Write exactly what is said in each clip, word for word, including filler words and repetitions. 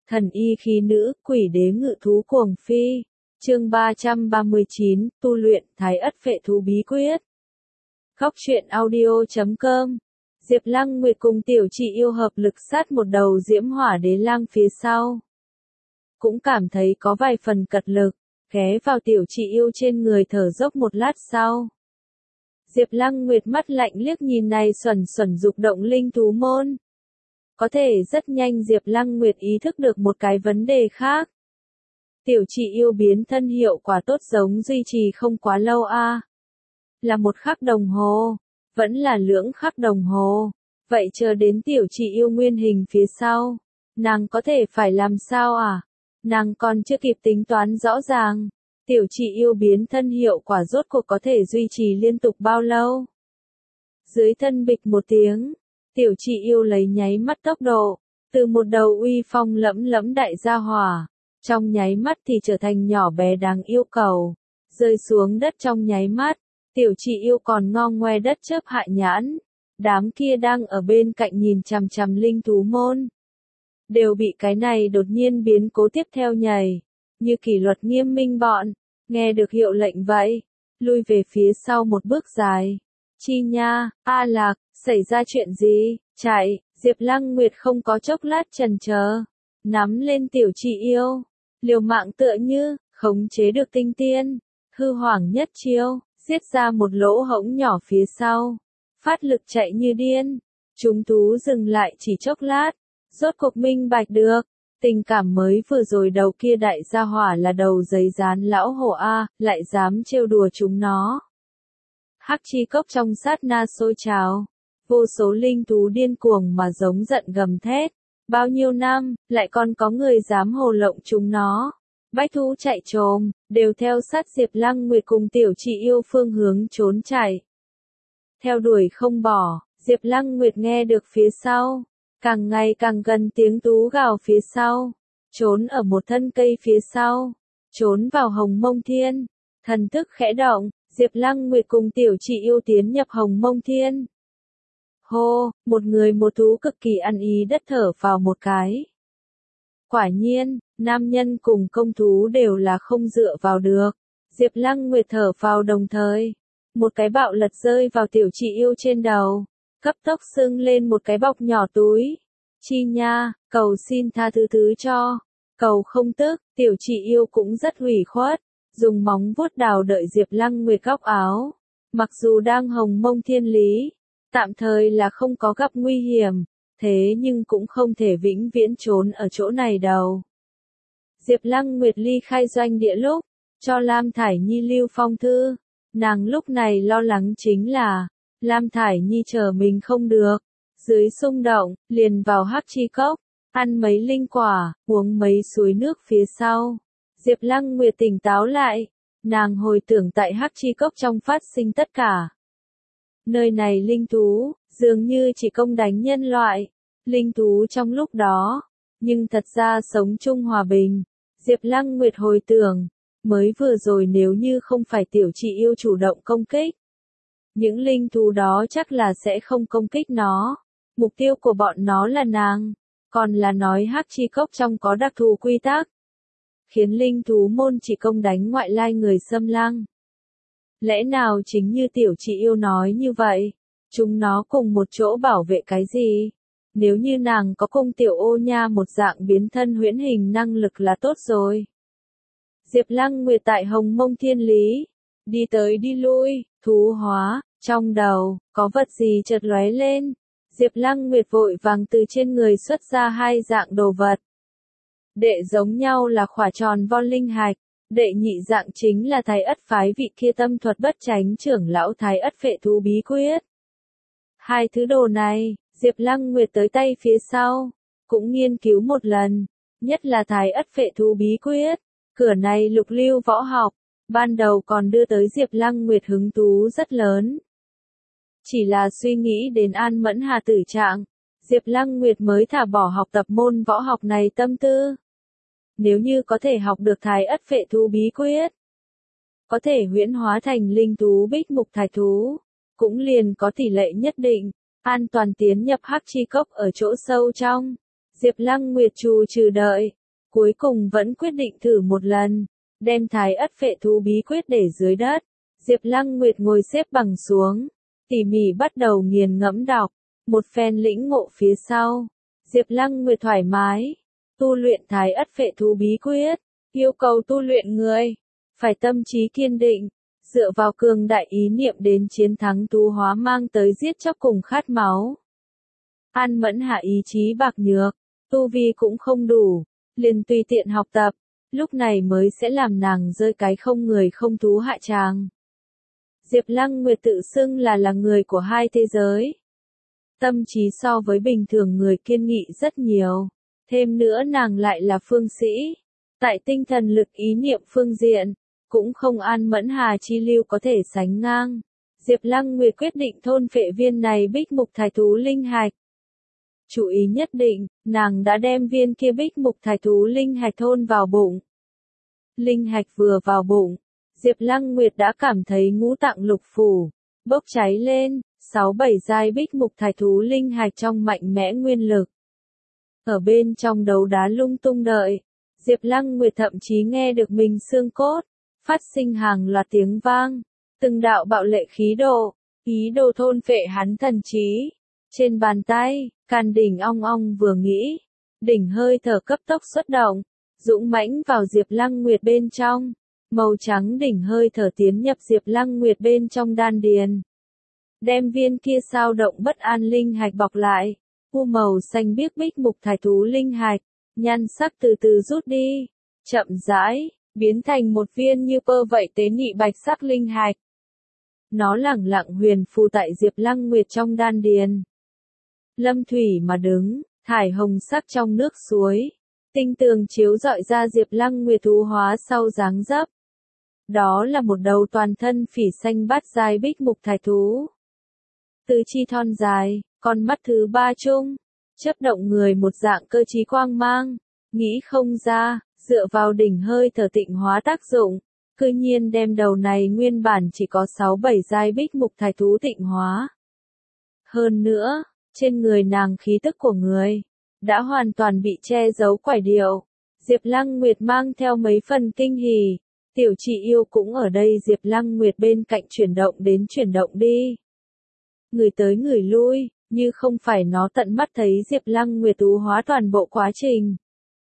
Thần y khí nữ, quỷ đế ngự thú cuồng phi. Chương ba trăm ba mươi chín, tu luyện Thái Ất Phệ Thú Bí Quyết. Góc truyện audio chấm com. Diệp Lăng Nguyệt cùng tiểu chị yêu hợp lực sát một đầu diễm hỏa đế lang phía sau. Cũng cảm thấy có vài phần cật lực, ghé vào tiểu chị yêu trên người thở dốc một lát sau. Diệp Lăng Nguyệt mắt lạnh liếc nhìn này xuẩn xuẩn dục động linh thú môn. Có thể rất nhanh Diệp Lăng Nguyệt ý thức được một cái vấn đề khác. Tiểu chị yêu biến thân hiệu quả tốt giống duy trì không quá lâu a. À. Là một khắc đồng hồ, vẫn là lưỡng khắc đồng hồ. Vậy chờ đến tiểu chị yêu nguyên hình phía sau, nàng có thể phải làm sao à? Nàng còn chưa kịp tính toán rõ ràng. Tiểu chị yêu biến thân hiệu quả rốt cuộc có thể duy trì liên tục bao lâu? Dưới thân bịch một tiếng, tiểu chị yêu lấy nháy mắt tốc độ, từ một đầu uy phong lẫm lẫm đại gia hỏa, trong nháy mắt thì trở thành nhỏ bé đáng yêu cầu, rơi xuống đất trong nháy mắt, tiểu chị yêu còn ngong ngoe đất chớp hạ nhãn, đám kia đang ở bên cạnh nhìn chằm chằm linh thú môn, đều bị cái này đột nhiên biến cố tiếp theo nhảy, như kỷ luật nghiêm minh bọn, nghe được hiệu lệnh vậy, lui về phía sau một bước dài. Chi nha, A Lạc, xảy ra chuyện gì? Chạy, Diệp Lăng Nguyệt không có chốc lát chần chờ, nắm lên tiểu chị yêu, liều mạng tựa như, khống chế được tinh tiên, hư hoàng nhất chiêu, giết ra một lỗ hổng nhỏ phía sau, phát lực chạy như điên, chúng thú dừng lại chỉ chốc lát, rốt cuộc minh bạch được, tình cảm mới vừa rồi đầu kia đại gia hỏa là đầu giấy dán lão hổ A, lại dám trêu đùa chúng nó. Hắc chi cốc trong sát na sôi trào, vô số linh thú điên cuồng mà giống giận gầm thét, bao nhiêu năm, lại còn có người dám hồ lộng chúng nó. Bách thú chạy trồm, đều theo sát Diệp Lăng Nguyệt cùng tiểu chị yêu phương hướng trốn chạy. Theo đuổi không bỏ, Diệp Lăng Nguyệt nghe được phía sau, càng ngày càng gần tiếng tú gào phía sau, trốn ở một thân cây phía sau, trốn vào Hồng Mông Thiên, thần thức khẽ động, Diệp Lăng Nguyệt cùng tiểu chị yêu tiến nhập Hồng Mông Thiên. Hô, một người một thú cực kỳ ăn ý đất thở vào một cái. Quả nhiên, nam nhân cùng công thú đều là không dựa vào được. Diệp Lăng Nguyệt thở vào đồng thời, một cái bạo lật rơi vào tiểu chị yêu trên đầu, cấp tốc sưng lên một cái bọc nhỏ túi. Chi nha, cầu xin tha thứ thứ cho, cầu không tức, tiểu chị yêu cũng rất ủy khuất, dùng móng vuốt đào đợi Diệp Lăng Nguyệt góc áo. Mặc dù đang Hồng Mông Thiên lý, tạm thời là không có gặp nguy hiểm, thế nhưng cũng không thể vĩnh viễn trốn ở chỗ này đâu. Diệp Lăng Nguyệt ly khai doanh địa lúc, cho Lam Thải Nhi lưu phong thư, nàng lúc này lo lắng chính là, Lam Thải Nhi chờ mình không được, dưới xung động, liền vào Hắc chi cốc, ăn mấy linh quả, uống mấy suối nước phía sau. Diệp Lăng Nguyệt tỉnh táo lại, nàng hồi tưởng tại Hắc chi cốc trong phát sinh tất cả. Nơi này linh thú, dường như chỉ công đánh nhân loại, linh thú trong lúc đó, nhưng thật ra sống chung hòa bình. Diệp Lăng Nguyệt hồi tưởng, mới vừa rồi nếu như không phải tiểu chị yêu chủ động công kích, những linh thú đó chắc là sẽ không công kích nó, mục tiêu của bọn nó là nàng, còn là nói Hắc chi cốc trong có đặc thù quy tắc, khiến linh thú môn chỉ công đánh ngoại lai người xâm lăng. Lẽ nào chính như tiểu chị yêu nói như vậy, chúng nó cùng một chỗ bảo vệ cái gì? Nếu như nàng có cùng tiểu ô nha một dạng biến thân huyễn hình năng lực là tốt rồi. Diệp Lăng Nguyệt tại Hồng Mông Thiên lý, đi tới đi lui, thú hóa, trong đầu, có vật gì chợt lóe lên. Diệp Lăng Nguyệt vội vàng từ trên người xuất ra hai dạng đồ vật. Đệ giống nhau là khỏa tròn von linh hạch. Đệ nhị dạng chính là Thái Ất phái vị kia tâm thuật bất chánh trưởng lão Thái Ất Phệ Thú Bí Quyết. Hai thứ đồ này, Diệp Lăng Nguyệt tới tay phía sau, cũng nghiên cứu một lần, nhất là Thái Ất Phệ Thú Bí Quyết, cửa này lục lưu võ học, ban đầu còn đưa tới Diệp Lăng Nguyệt hứng thú rất lớn. Chỉ là suy nghĩ đến An Mẫn Hà tử trạng, Diệp Lăng Nguyệt mới thả bỏ học tập môn võ học này tâm tư. Nếu như có thể học được Thái Ất Phệ Thú Bí Quyết, có thể huyễn hóa thành linh thú bích mục thải thú, cũng liền có tỷ lệ nhất định, an toàn tiến nhập Hắc chi cốc ở chỗ sâu trong. Diệp Lăng Nguyệt trù trừ đợi, cuối cùng vẫn quyết định thử một lần, đem Thái Ất Phệ Thú bí quyết để dưới đất. Diệp Lăng Nguyệt ngồi xếp bằng xuống, tỉ mỉ bắt đầu nghiền ngẫm đọc, một phen lĩnh ngộ phía sau. Diệp Lăng Nguyệt thoải mái, tu luyện Thái Ất Phệ Thú bí quyết, yêu cầu tu luyện người, phải tâm trí kiên định, dựa vào cường đại ý niệm đến chiến thắng thú hóa mang tới giết chóc cùng khát máu. An Mẫn Hạ ý chí bạc nhược, tu vi cũng không đủ, liền tùy tiện học tập, lúc này mới sẽ làm nàng rơi cái không người không thú hạ tràng. Diệp Lăng Nguyệt tự xưng là là người của hai thế giới. Tâm trí so với bình thường người kiên nghị rất nhiều, thêm nữa nàng lại là phương sĩ, tại tinh thần lực ý niệm phương diện, cũng không An Mẫn Hà chi lưu có thể sánh ngang. Diệp Lăng Nguyệt quyết định thôn phệ viên này bích mục thải thú linh hạch. Chú ý nhất định, nàng đã đem viên kia bích mục thải thú linh hạch thôn vào bụng. Linh hạch vừa vào bụng, Diệp Lăng Nguyệt đã cảm thấy ngũ tạng lục phủ bốc cháy lên, sáu bảy giai bích mục thải thú linh hạch trong mạnh mẽ nguyên lực. Ở bên trong đấu đá lung tung đợi, Diệp Lăng Nguyệt thậm chí nghe được mình xương cốt phát sinh hàng loạt tiếng vang, từng đạo bạo lệ khí độ, ý đồ thôn phệ hắn thần trí. Trên bàn tay, can đỉnh ong ong vừa nghĩ, đỉnh hơi thở cấp tốc xuất động, dũng mãnh vào Diệp Lăng Nguyệt bên trong. Màu trắng đỉnh hơi thở tiến nhập Diệp Lăng Nguyệt bên trong đan điền, đem viên kia sao động bất an linh hạch bọc lại. U màu xanh biếc bích mục thải thú linh hạch, nhan sắc từ từ rút đi, chậm rãi biến thành một viên như pơ vậy tế nhị bạch sắc linh hạch. Nó lẳng lặng huyền phù tại Diệp Lăng Nguyệt trong đan điền. Lâm thủy mà đứng, thải hồng sắc trong nước suối, tinh tường chiếu rọi ra Diệp Lăng Nguyệt thú hóa sau dáng dấp. Đó là một đầu toàn thân phỉ xanh bát giai bích mục thải thú. Tứ chi thon dài, con mắt thứ ba chung, chớp động người một dạng cơ trí quang mang, nghĩ không ra, dựa vào đỉnh hơi thở tịnh hóa tác dụng, cư nhiên đem đầu này nguyên bản chỉ có sáu bảy giai bích mục thải thú tịnh hóa. Hơn nữa, trên người nàng khí tức của người đã hoàn toàn bị che giấu quải điệu. Diệp Lăng Nguyệt mang theo mấy phần kinh hỉ, tiểu chị yêu cũng ở đây Diệp Lăng Nguyệt bên cạnh chuyển động đến chuyển động đi. Người tới người lui, như không phải nó tận mắt thấy Diệp Lăng Nguyệt tú hóa toàn bộ quá trình.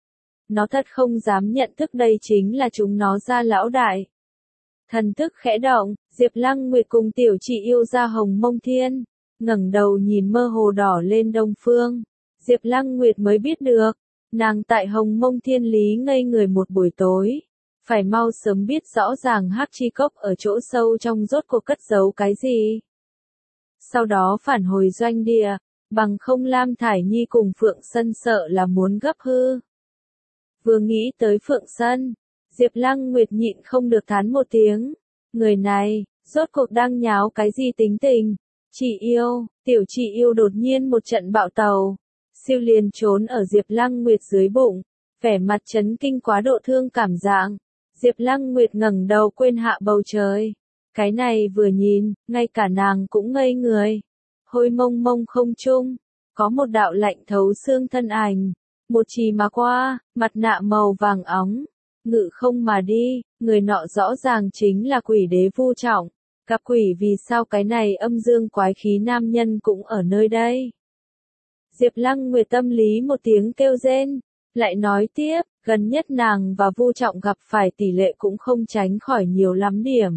Nó thật không dám nhận thức đây chính là chúng nó gia lão đại. Thần thức khẽ động, Diệp Lăng Nguyệt cùng tiểu chị yêu ra Hồng Mông Thiên, ngẩng đầu nhìn mơ hồ đỏ lên đông phương. Diệp Lăng Nguyệt mới biết được, nàng tại Hồng Mông Thiên lý ngây người một buổi tối, phải mau sớm biết rõ ràng Hắc Chi Cốc ở chỗ sâu trong rốt cuộc cất giấu cái gì. Sau đó phản hồi doanh địa, bằng không Lam Thải Nhi cùng Phượng Sân sợ là muốn gấp hư. Vừa nghĩ tới Phượng Sân, Diệp Lăng Nguyệt nhịn không được thán một tiếng, người này, rốt cuộc đang nháo cái gì tính tình. Chị yêu, tiểu chị yêu đột nhiên một trận bạo tàu, siêu liền trốn ở Diệp Lăng Nguyệt dưới bụng, vẻ mặt chấn kinh quá độ thương cảm dạng. Diệp Lăng Nguyệt ngẩng đầu quên hạ bầu trời. Cái này vừa nhìn, ngay cả nàng cũng ngây người. Hôi mông mông không trung, có một đạo lạnh thấu xương thân ảnh, một chì mà qua, mặt nạ màu vàng óng, ngự không mà đi, người nọ rõ ràng chính là quỷ đế Vu Trọng. Gặp quỷ vì sao cái này âm dương quái khí nam nhân cũng ở nơi đây. Diệp Lăng Nguyệt tâm lý một tiếng kêu rên, lại nói tiếp, gần nhất nàng và Vu Trọng gặp phải tỷ lệ cũng không tránh khỏi nhiều lắm điểm.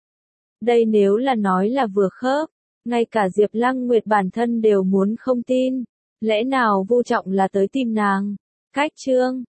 Đây nếu là nói là vừa khớp, ngay cả Diệp Lăng Nguyệt bản thân đều muốn không tin, lẽ nào Vu Trọng là tới tìm nàng. Cách chương